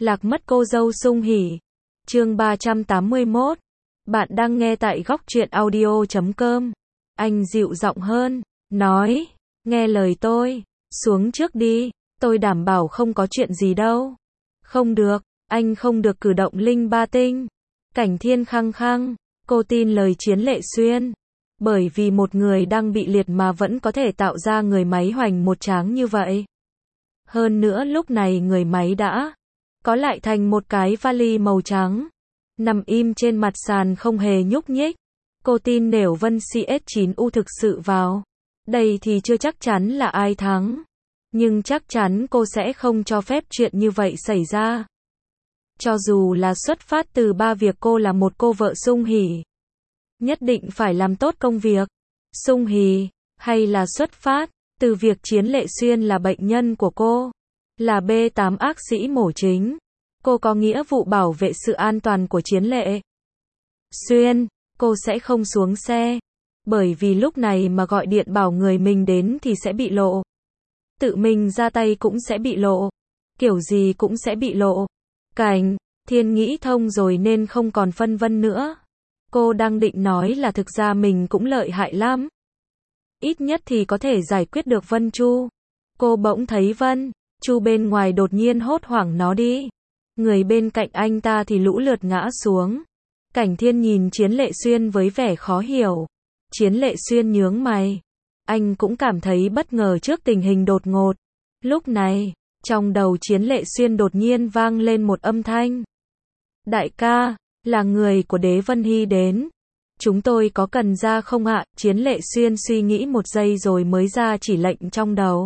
Lạc mất cô dâu Sung Hỉ. Chương 381. Bạn đang nghe tại góc truyện audio.com. Anh dịu giọng hơn, nói, nghe lời tôi, xuống trước đi, tôi đảm bảo không có chuyện gì đâu. Không được, anh không được cử động linh ba tinh. Cảnh Thiên khăng khăng, cô tin lời Chiến Lệ Xuyên. Bởi vì một người đang bị liệt mà vẫn có thể tạo ra người máy hoành một tráng như vậy. Hơn nữa lúc này người máy đã có lại thành một cái vali màu trắng, nằm im trên mặt sàn không hề nhúc nhích. Cô tin nếu Vân CS9U thực sự vào đây thì chưa chắc chắn là ai thắng. Nhưng chắc chắn cô sẽ không cho phép chuyện như vậy xảy ra. Cho dù là xuất phát từ ba việc cô là một cô vợ Sung Hỉ, nhất định phải làm tốt công việc Sung Hỉ, hay là xuất phát từ việc Chiến Lệ Xuyên là bệnh nhân của cô, là B8 ác sĩ mổ chính. Cô có nghĩa vụ bảo vệ sự an toàn của Chiến Lệ Xuyên. Cô sẽ không xuống xe, bởi vì lúc này mà gọi điện bảo người mình đến thì sẽ bị lộ. Tự mình ra tay cũng sẽ bị lộ. Kiểu gì cũng sẽ bị lộ. Cảnh Thiên nghĩ thông rồi nên không còn phân vân nữa. Cô đang định nói là thực ra mình cũng lợi hại lắm. Ít nhất thì có thể giải quyết được Vân Chu. Cô bỗng thấy Vân Chu bên ngoài đột nhiên hốt hoảng nó đi. Người bên cạnh anh ta thì lũ lượt ngã xuống. Cảnh Thiên nhìn Chiến Lệ Xuyên với vẻ khó hiểu. Chiến Lệ Xuyên nhướng mày. Anh cũng cảm thấy bất ngờ trước tình hình đột ngột. Lúc này, trong đầu Chiến Lệ Xuyên đột nhiên vang lên một âm thanh. Đại ca, là người của Đế Vân Hy đến. Chúng tôi có cần ra không ạ? Chiến Lệ Xuyên suy nghĩ một giây rồi mới ra chỉ lệnh trong đầu.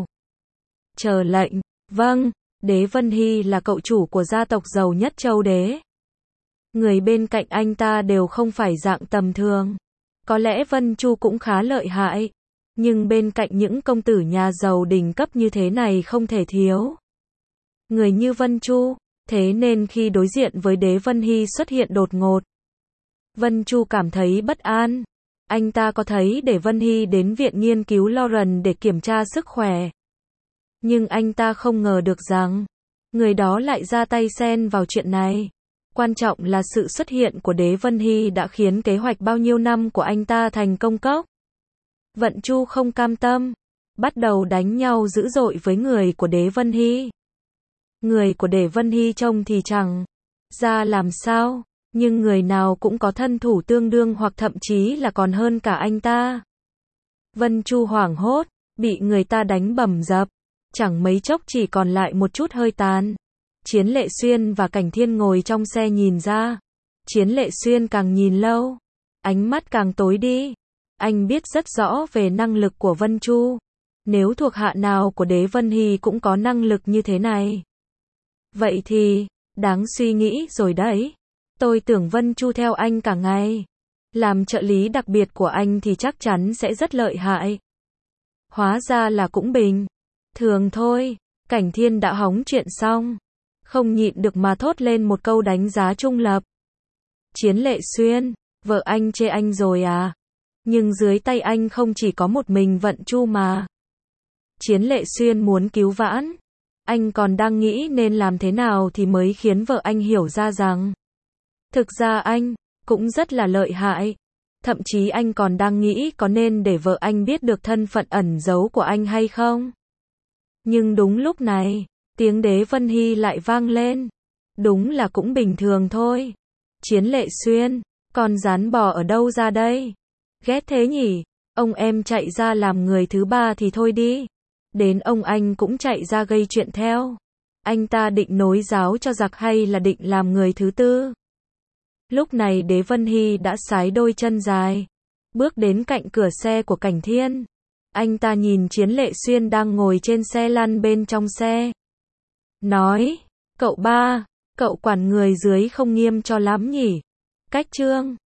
Chờ lệnh. Vâng, Đế Vân Hy là cậu chủ của gia tộc giàu nhất châu Đế. Người bên cạnh anh ta đều không phải dạng tầm thường. Có lẽ Vân Chu cũng khá lợi hại. Nhưng bên cạnh những công tử nhà giàu đỉnh cấp như thế này không thể thiếu người như Vân Chu. Thế nên khi đối diện với Đế Vân Hy xuất hiện đột ngột, Vân Chu cảm thấy bất an. Anh ta có thấy để Vân Hy đến viện nghiên cứu Lauren để kiểm tra sức khỏe. Nhưng anh ta không ngờ được rằng người đó lại ra tay xen vào chuyện này. Quan trọng là sự xuất hiện của Đế Vân Hy đã khiến kế hoạch bao nhiêu năm của anh ta thành công cốc. Vân Chu không cam tâm, bắt đầu đánh nhau dữ dội với người của Đế Vân Hy. Người của Đế Vân Hy trông thì chẳng ra làm sao, nhưng người nào cũng có thân thủ tương đương hoặc thậm chí là còn hơn cả anh ta. Vân Chu hoảng hốt, bị người ta đánh bầm dập, chẳng mấy chốc chỉ còn lại một chút hơi tàn. Chiến Lệ Xuyên và Cảnh Thiên ngồi trong xe nhìn ra. Chiến Lệ Xuyên càng nhìn lâu, ánh mắt càng tối đi. Anh biết rất rõ về năng lực của Vân Chu. Nếu thuộc hạ nào của Đế Vân Hy cũng có năng lực như thế này, vậy thì, đáng suy nghĩ rồi đấy. Tôi tưởng Vân Chu theo anh cả ngày. Làm trợ lý đặc biệt của anh thì chắc chắn sẽ rất lợi hại. Hóa ra là cũng bình thường thôi. Cảnh Thiên đã hóng chuyện xong, không nhịn được mà thốt lên một câu đánh giá trung lập. Chiến Lệ Xuyên, vợ anh chê anh rồi à? Nhưng dưới tay anh không chỉ có một mình Vân Chu mà. Chiến Lệ Xuyên muốn cứu vãn. Anh còn đang nghĩ nên làm thế nào thì mới khiến vợ anh hiểu ra rằng thực ra anh cũng rất là lợi hại. Thậm chí anh còn đang nghĩ có nên để vợ anh biết được thân phận ẩn giấu của anh hay không. Nhưng đúng lúc này, tiếng Đế Vân Hy lại vang lên. Đúng là cũng bình thường thôi. Chiến Lệ Xuyên, con rán bò ở đâu ra đây? Ghét thế nhỉ? Ông em chạy ra làm người thứ ba thì thôi đi. Đến ông anh cũng chạy ra gây chuyện theo. Anh ta định nối giáo cho giặc hay là định làm người thứ tư? Lúc này Đế Vân Hy đã sải đôi chân dài, bước đến cạnh cửa xe của Cảnh Thiên. Anh ta nhìn Chiến Lệ Xuyên đang ngồi trên xe lăn bên trong xe. Nói, cậu ba, cậu quản người dưới không nghiêm cho lắm nhỉ? Cách trương